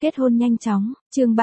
Kết hôn nhanh chóng, chương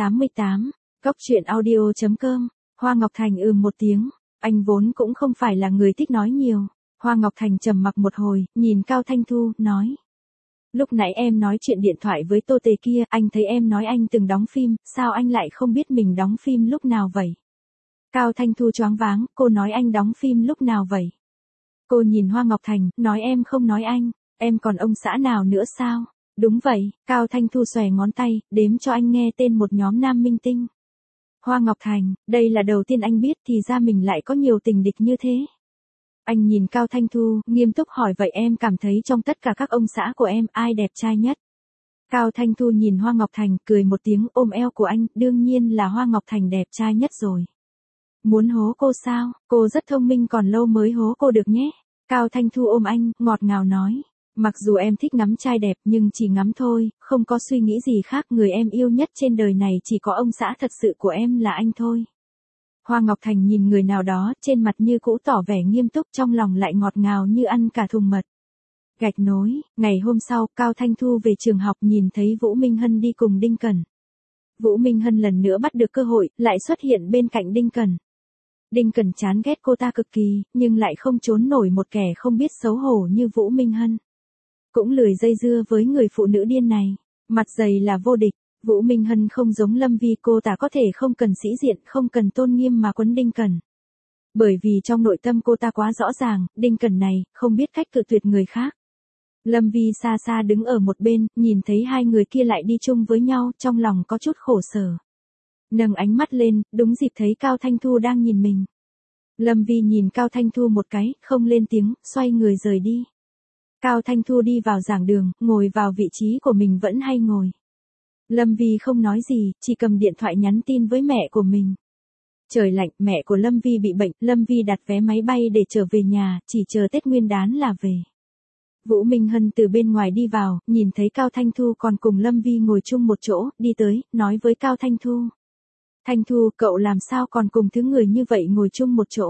388, Góc truyện audio.com, Hoa Ngọc Thành một tiếng, anh vốn cũng không phải là người thích nói nhiều. Hoa Ngọc Thành trầm mặc một hồi, nhìn Cao Thanh Thu, nói. Lúc nãy em nói chuyện điện thoại với Tô Tề kia, anh thấy em nói anh từng đóng phim, sao anh lại không biết mình đóng phim lúc nào vậy? Cao Thanh Thu choáng váng, cô nói anh đóng phim lúc nào vậy? Cô nhìn Hoa Ngọc Thành, nói em không nói anh, em còn ông xã nào nữa sao? Đúng vậy, Cao Thanh Thu xòe ngón tay, đếm cho anh nghe tên một nhóm nam minh tinh. Hoa Ngọc Thành, đây là đầu tiên anh biết thì ra mình lại có nhiều tình địch như thế. Anh nhìn Cao Thanh Thu, nghiêm túc hỏi vậy em cảm thấy trong tất cả các ông xã của em ai đẹp trai nhất? Cao Thanh Thu nhìn Hoa Ngọc Thành, cười một tiếng ôm eo của anh, đương nhiên là Hoa Ngọc Thành đẹp trai nhất rồi. Muốn hố cô sao, cô rất thông minh còn lâu mới hố cô được nhé. Cao Thanh Thu ôm anh, ngọt ngào nói. Mặc dù em thích ngắm trai đẹp nhưng chỉ ngắm thôi, không có suy nghĩ gì khác, người em yêu nhất trên đời này chỉ có ông xã thật sự của em là anh thôi. Hoa Ngọc Thành nhìn người nào đó, trên mặt như cũ tỏ vẻ nghiêm túc, trong lòng lại ngọt ngào như ăn cả thùng mật. Gạch nối, ngày hôm sau, Cao Thanh Thu về trường học nhìn thấy Vũ Minh Hân đi cùng Đinh Cẩn. Vũ Minh Hân lần nữa bắt được cơ hội, lại xuất hiện bên cạnh Đinh Cẩn. Đinh Cẩn chán ghét cô ta cực kỳ, nhưng lại không trốn nổi một kẻ không biết xấu hổ như Vũ Minh Hân. Cũng lười dây dưa với người phụ nữ điên này, mặt dày là vô địch. Vũ Minh Hân không giống Lâm Vi, cô ta có thể không cần sĩ diện, không cần tôn nghiêm mà quấn Đinh Cẩn. Bởi vì trong nội tâm cô ta quá rõ ràng, Đinh Cẩn này, không biết cách cự tuyệt người khác. Lâm Vi xa xa đứng ở một bên, nhìn thấy hai người kia lại đi chung với nhau, trong lòng có chút khổ sở. Nâng ánh mắt lên, đúng dịp thấy Cao Thanh Thu đang nhìn mình. Lâm Vi nhìn Cao Thanh Thu một cái, không lên tiếng, xoay người rời đi. Cao Thanh Thu đi vào giảng đường, ngồi vào vị trí của mình vẫn hay ngồi. Lâm Vi không nói gì, chỉ cầm điện thoại nhắn tin với mẹ của mình. Trời lạnh, mẹ của Lâm Vi bị bệnh, Lâm Vi đặt vé máy bay để trở về nhà, chỉ chờ Tết Nguyên đán là về. Vũ Minh Hân từ bên ngoài đi vào, nhìn thấy Cao Thanh Thu còn cùng Lâm Vi ngồi chung một chỗ, đi tới, nói với Cao Thanh Thu. Thanh Thu, cậu làm sao còn cùng thứ người như vậy ngồi chung một chỗ?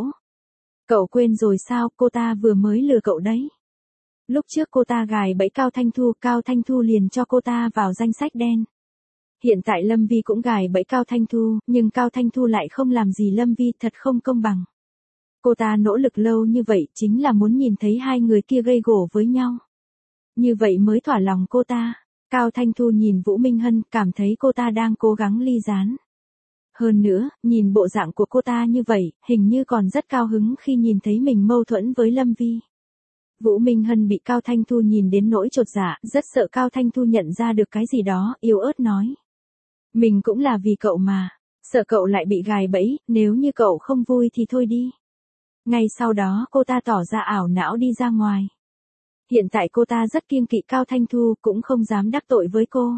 Cậu quên rồi sao, cô ta vừa mới lừa cậu đấy. Lúc trước cô ta gài bẫy Cao Thanh Thu liền cho cô ta vào danh sách đen. Hiện tại Lâm Vi cũng gài bẫy Cao Thanh Thu, nhưng Cao Thanh Thu lại không làm gì Lâm Vi, thật không công bằng. Cô ta nỗ lực lâu như vậy chính là muốn nhìn thấy hai người kia gây gổ với nhau. Như vậy mới thỏa lòng cô ta. Cao Thanh Thu nhìn Vũ Minh Hân, cảm thấy cô ta đang cố gắng ly gián. Hơn nữa, nhìn bộ dạng của cô ta như vậy, hình như còn rất cao hứng khi nhìn thấy mình mâu thuẫn với Lâm Vi. Vũ Minh Hân bị Cao Thanh Thu nhìn đến nỗi chột dạ, rất sợ Cao Thanh Thu nhận ra được cái gì đó, yếu ớt nói. Mình cũng là vì cậu mà, sợ cậu lại bị gài bẫy, nếu như cậu không vui thì thôi đi. Ngay sau đó cô ta tỏ ra ảo não đi ra ngoài. Hiện tại cô ta rất kiêng kỵ Cao Thanh Thu, cũng không dám đắc tội với cô.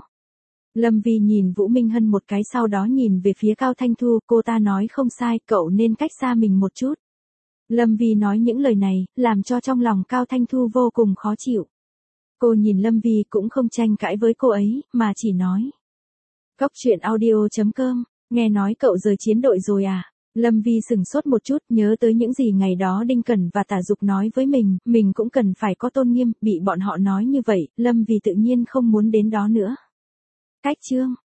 Lâm Vi nhìn Vũ Minh Hân một cái, sau đó nhìn về phía Cao Thanh Thu, cô ta nói không sai, cậu nên cách xa mình một chút. Lâm Vi nói những lời này, làm cho trong lòng Cao Thanh Thu vô cùng khó chịu. Cô nhìn Lâm Vi cũng không tranh cãi với cô ấy, mà chỉ nói. Góc truyện audio.com, nghe nói cậu rời chiến đội rồi à? Lâm Vi sửng sốt một chút, nhớ tới những gì ngày đó Đinh Cẩn và Tả Dục nói với mình cũng cần phải có tôn nghiêm, bị bọn họ nói như vậy, Lâm Vi tự nhiên không muốn đến đó nữa. Cách chương